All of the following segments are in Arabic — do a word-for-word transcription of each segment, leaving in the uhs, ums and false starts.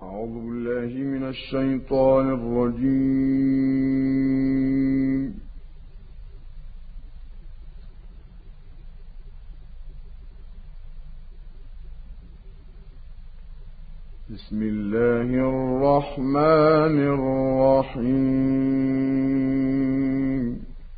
أعوذ بالله من الشيطان الرجيم. بسم الله الرحمن الرحيم.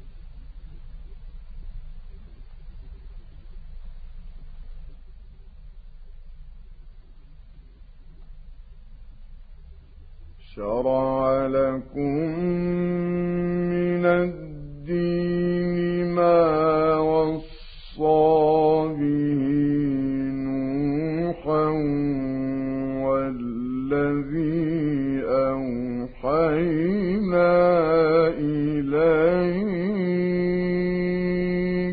شرع لكم من الدين ما وصى به نوحا والذي أوحينا إليك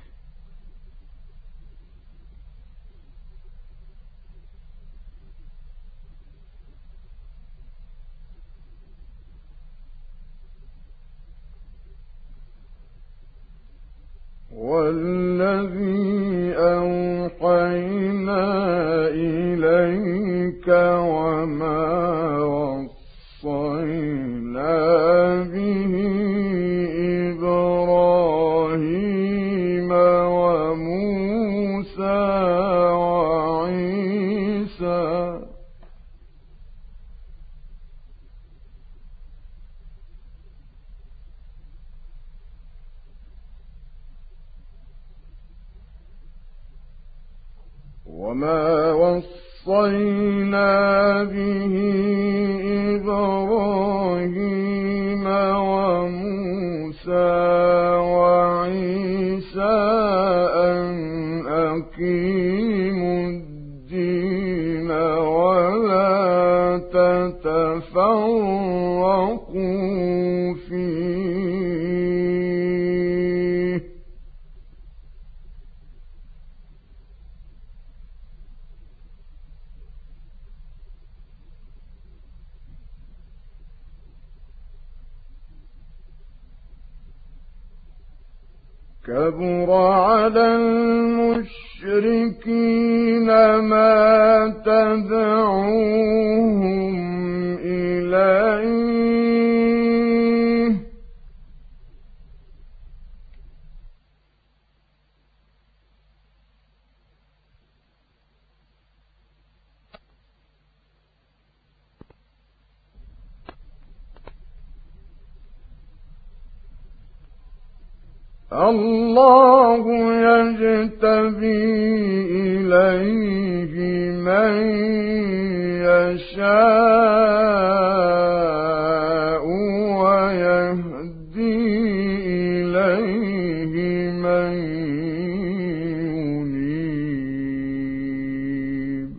والذي أوحينا إليك وما وصينا به إبراهيم وموسى وعيسى وما وصينا به إبراهيم وموسى وعيسى أن أقيموا الدين ولا تتفرقوا فيه كبر على المشركين ما تدعوهم إليه الله يجتبي إليه من يشاء ويهدي إليه من ينيب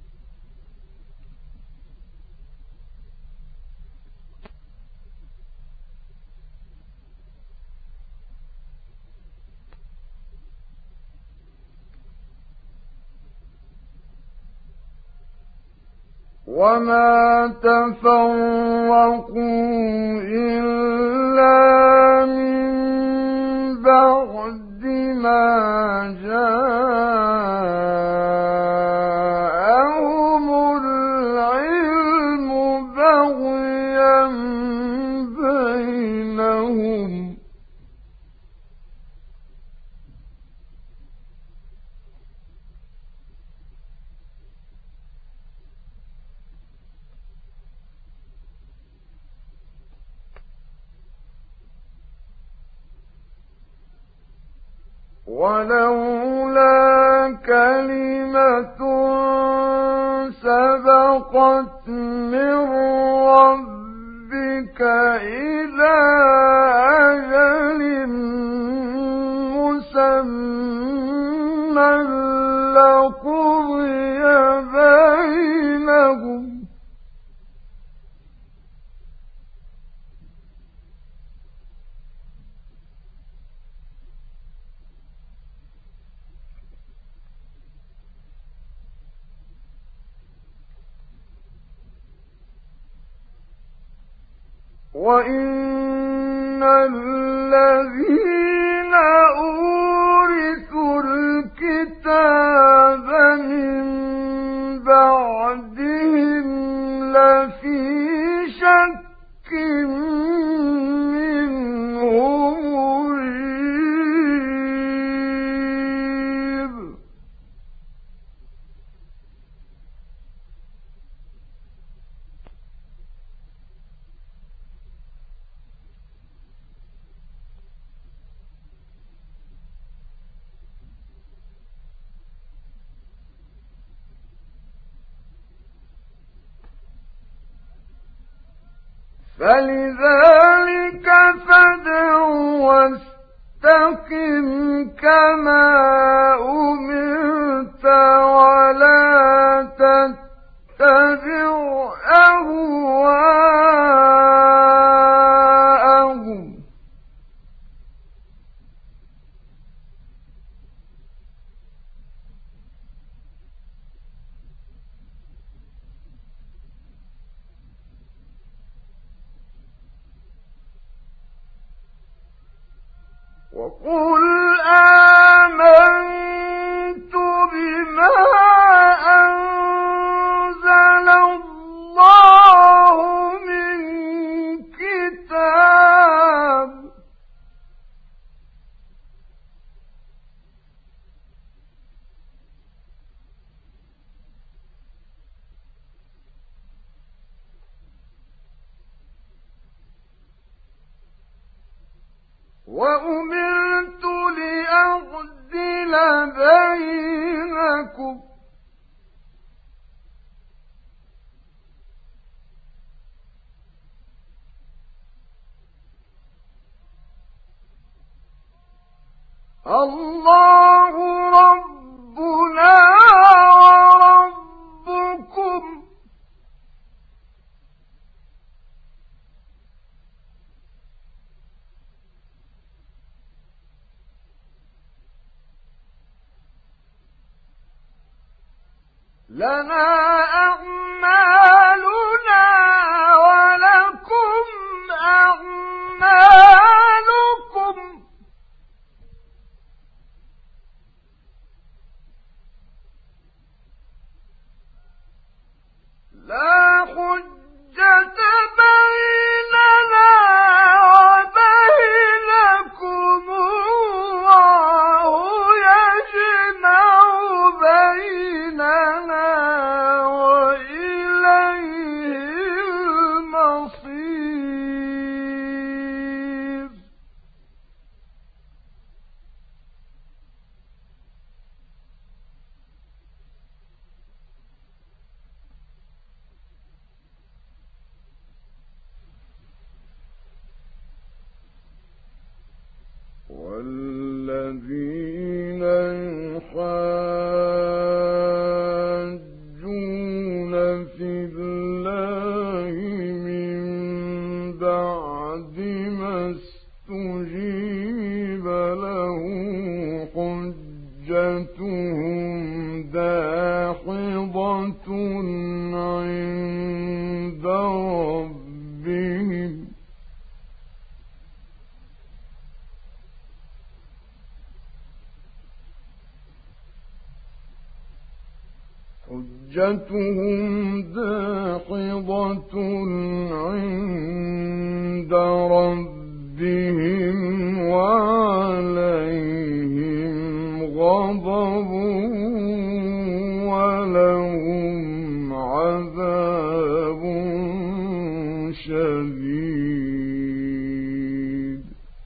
وما تفرقوا إلا من بعد ما جاءهم العلم بغيا بينهم ولولا كلمة سبقت من ربك إلى أجل مسمى لقضي بينهم وإن الذين أورثوا الكتاب من بعدهم لفي شك منه مريب فلذلك فادع واستقم كما أمرت ولا تتبع أهواءهم وقل آمنت بما أنزل الله من كتاب وأمرت لأعدل بينكم الله ربنا وربكم لنا أعمالنا ولكم أعمالكم لا حجة بيننا وبينكم الله يجمع بيننا وإليه المصير والذين يحاجون في الله من بعد ما استجيب له حجتهم داحضة عند ربهم حجتهم داحضة عند ربهم وعليهم غضب ولهم عذاب شديد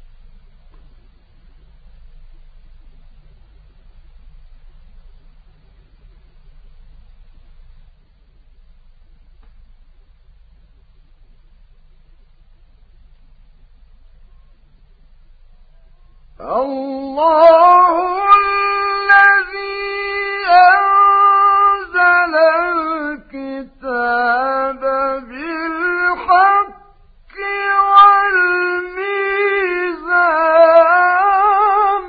الله الذي أنزل الكتاب بالحق والميزان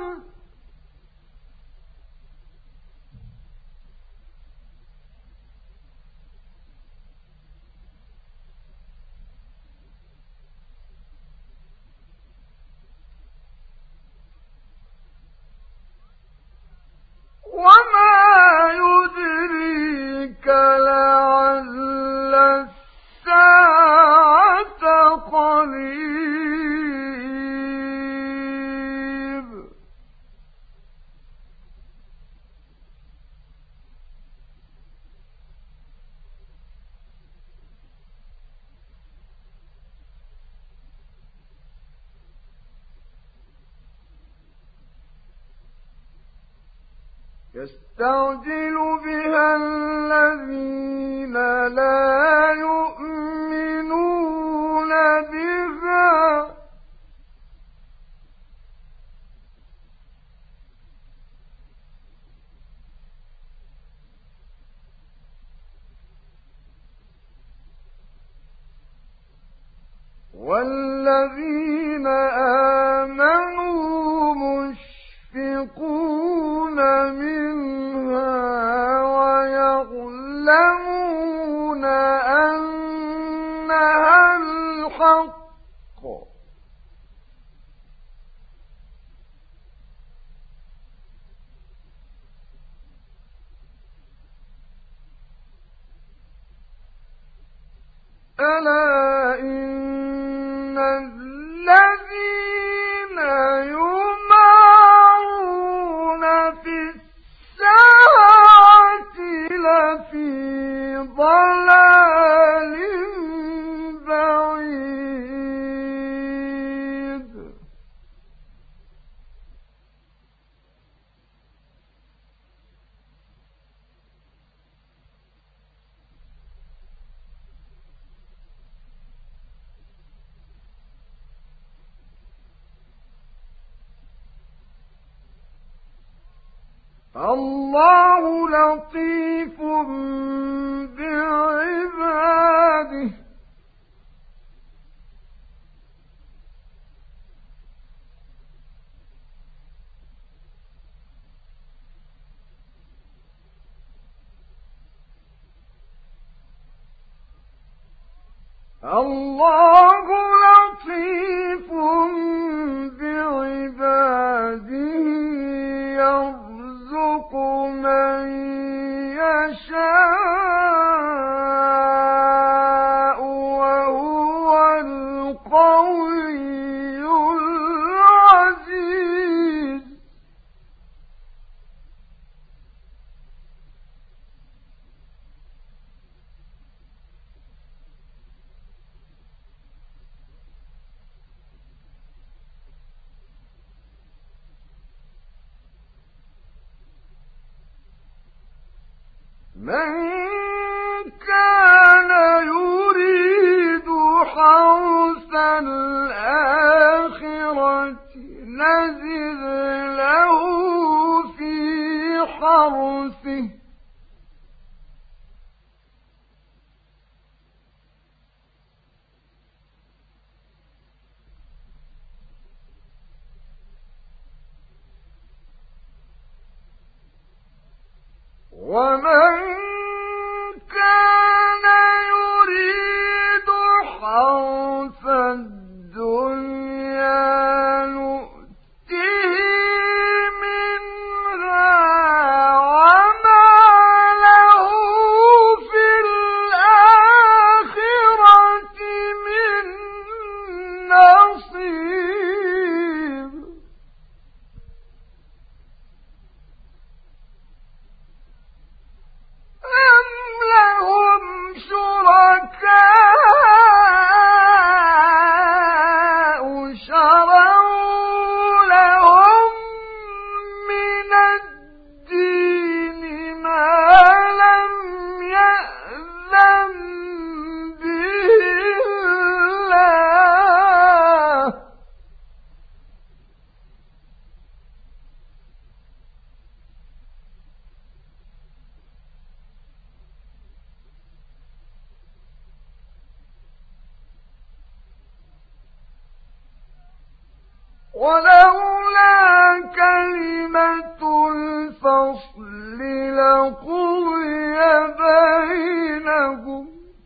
يستعجل بها الذين لا يؤمنون بها والذين آمنوا مشفقون منها ويعلمون أنها الحق ألا إن الذين يمارون في الساعة لفي ضلال بعيد الله لطيف بعباده الله لطيف بعباده يرزق من يشاء وهو القوي العزيز من كان يريد حرث الآخرة نزد له في حرثه ومن كان يريد حرث الدنيا نؤته منها وما له في الآخرة من نصيب أم لهم شركاء شرعوا لهم من الدين ما لم يأذن به الله ولولا كلمة الفصل لقضي بينهم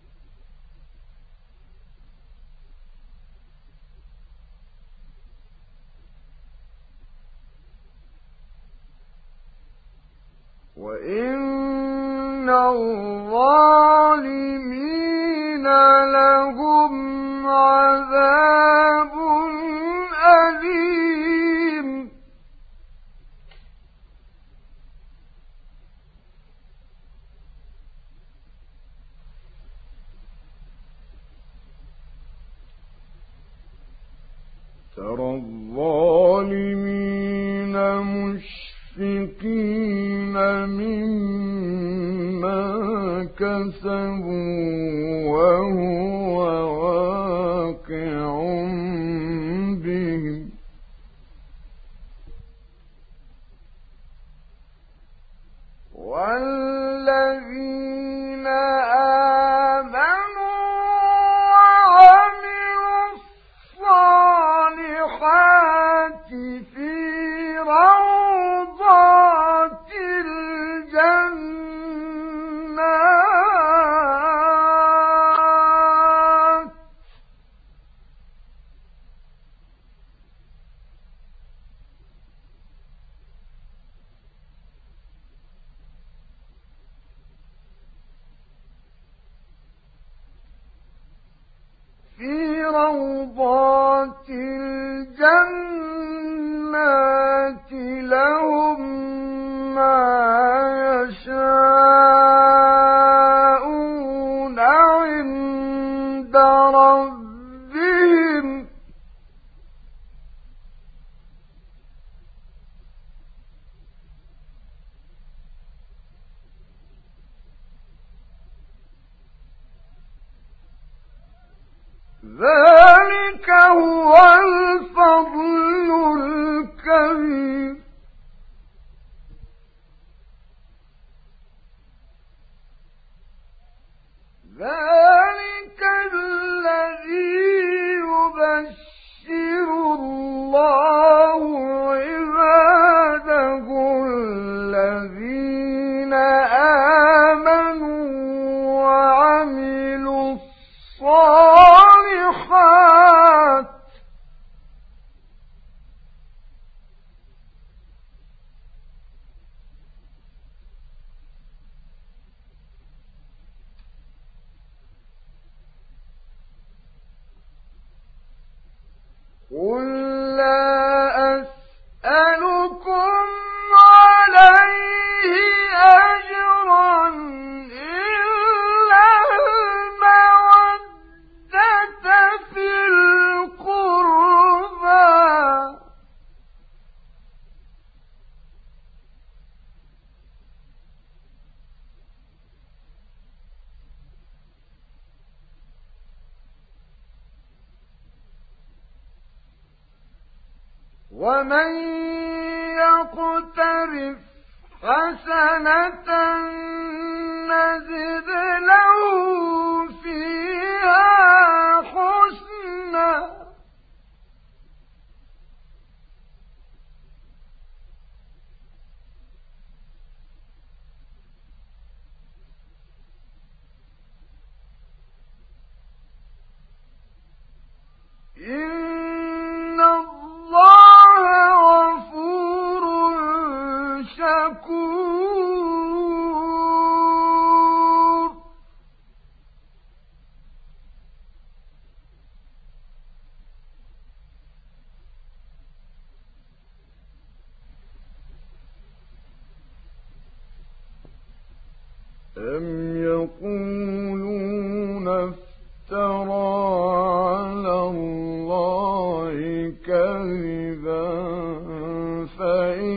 وإن الظالمين لهم عذاب أليم ترى الظالمين مشفقين اكتسبوا وهو واقع بهم والذين آمنوا وعملوا الصالحات في روضات الجنات في روضات الجنات لهم ما يشاءون عند ربهم ذلك هو الفضل الكبير ذلك الذي يبشر الله عباده الذين آمنوا وعملوا الصالحات قل لا أسألكم عليه أجرا إلا المودة في القربى ومن يقترف حسنة نزد له فيها حسنا إن الله غفور شكور أم يقولون افترى على الله كذبا فإن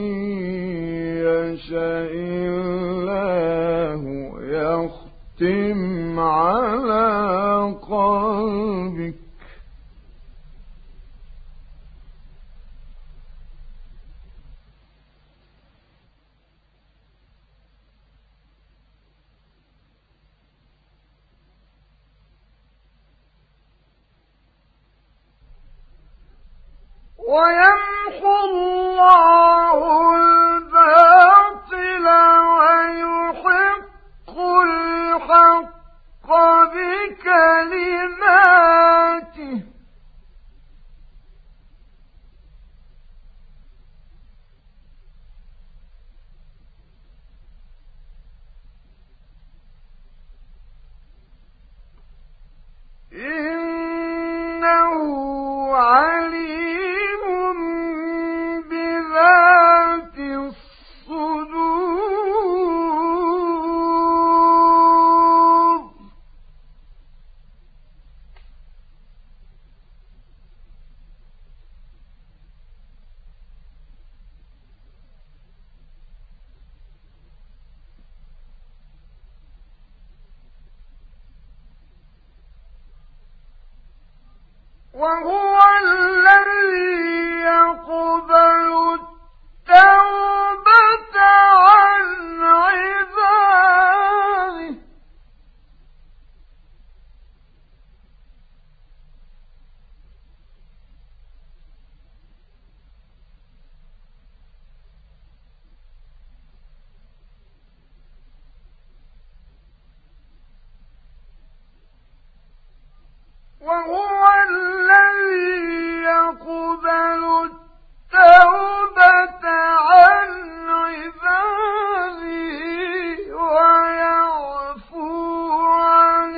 يشاء الله يختم على قلبك ويمحو الله الباطل ويحق الحق بكلماته إنه عليم بذات وهو الذي يقبل التوبة عن عباده وهو الذي يقبل التوبة عن عباده ويعفو عن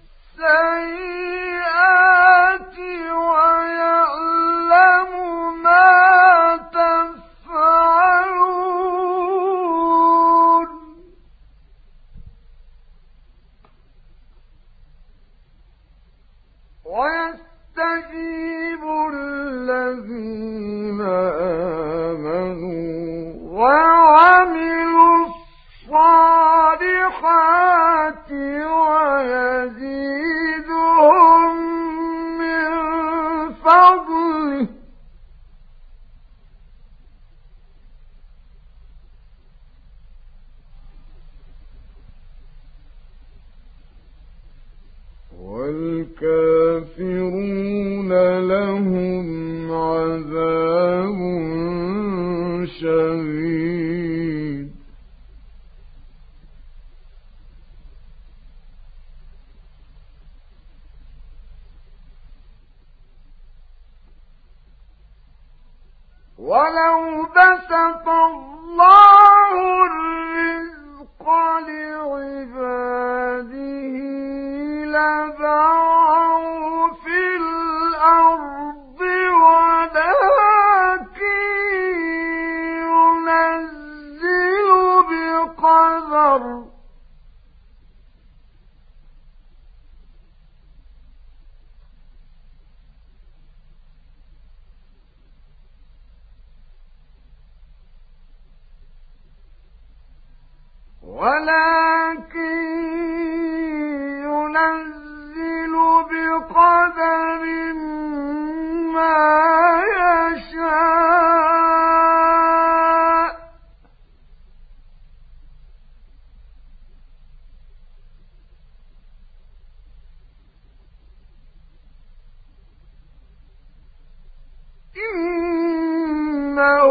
السيئات ويعلم ما تفعلون ويستجيب الذين آمنوا وعملوا الصالحات ويزيدهم من فضله والكافرون لهم عذاب شديد ولو بسط الله الرزق لعباده لبغوا في الأرض ولكن ينزل بقدر ولكن ينزل بقدر ما يشاء إنه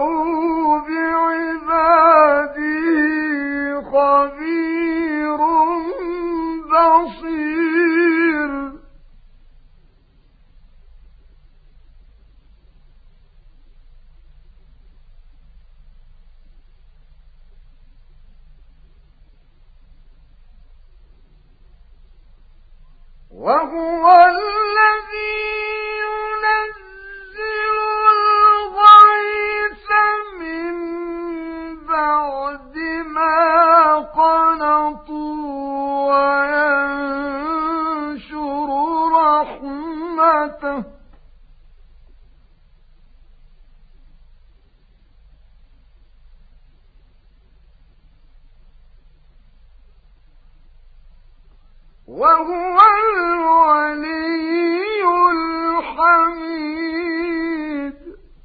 بعباده خبير بصير وهو الذي ينزل الغيث من بعد ما قنطوا وينشر رحمته وهو الولي الحميد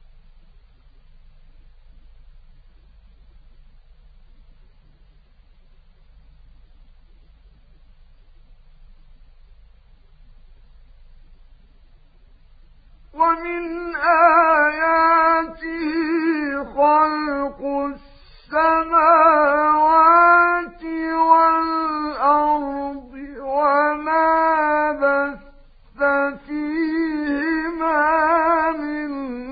ومن آياته خلق السماوات والأرض وما بث فيهما من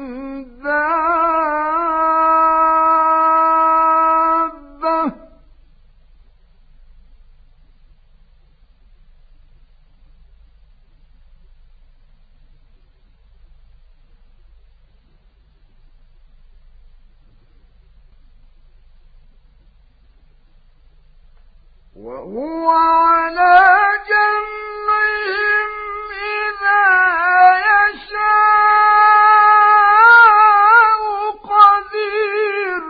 دابة وهو على جمعهم إذا يشاء قدير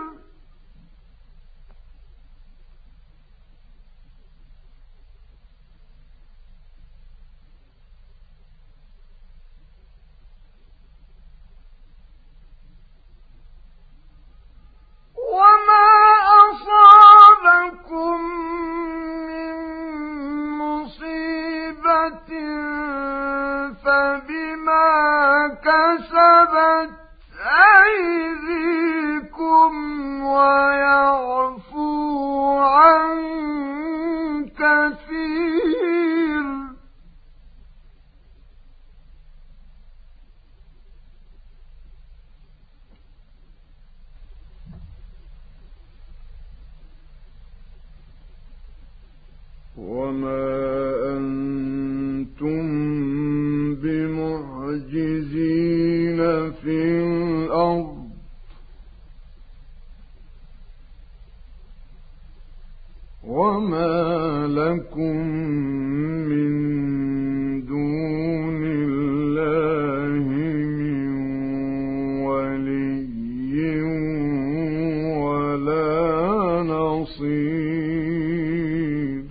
كسبت أيديكم ويعفو عن كثير. وما أنتم بمعجزين في الأرض وما لكم من دون الله من ولي ولا نصير.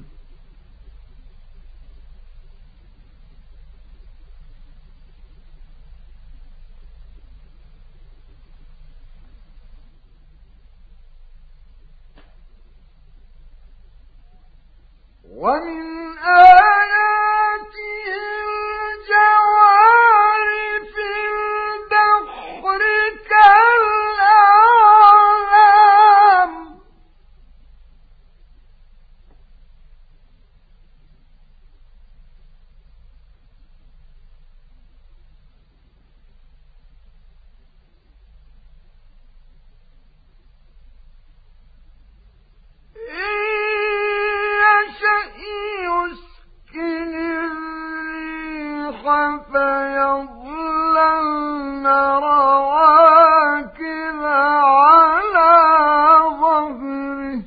ومن آياته الجوار في البحر كالأعلام فيظللن رواكد على ظهره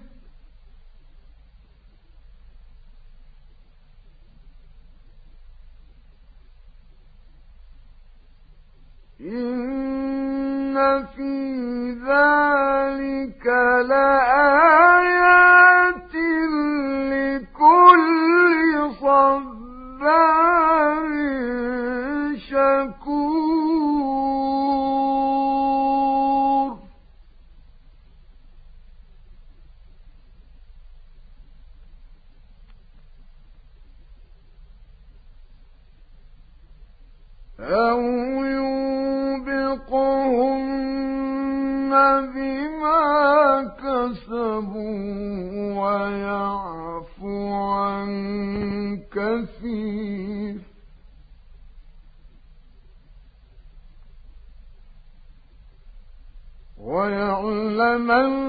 إن في ذلك لآيات لكل صبار شكور. أو يوبقهن بما كسبوا ويعفو عن كثير. ويعلم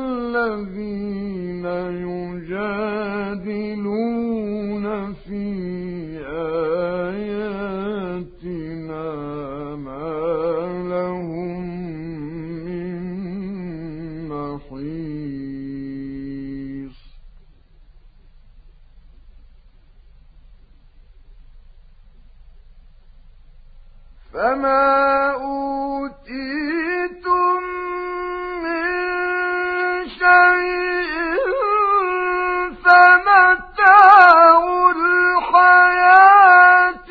الذين يجادلون في آياتنا ما لهم من محيص. فما أوتيتم فمتاع الحياة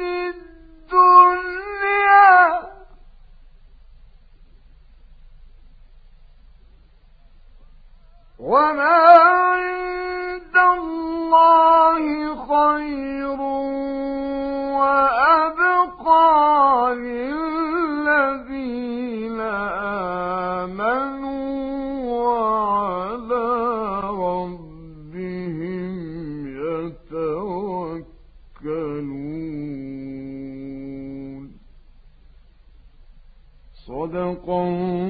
الدنيا وما عند الله خير وأبقى للذين آمنوا صدق الله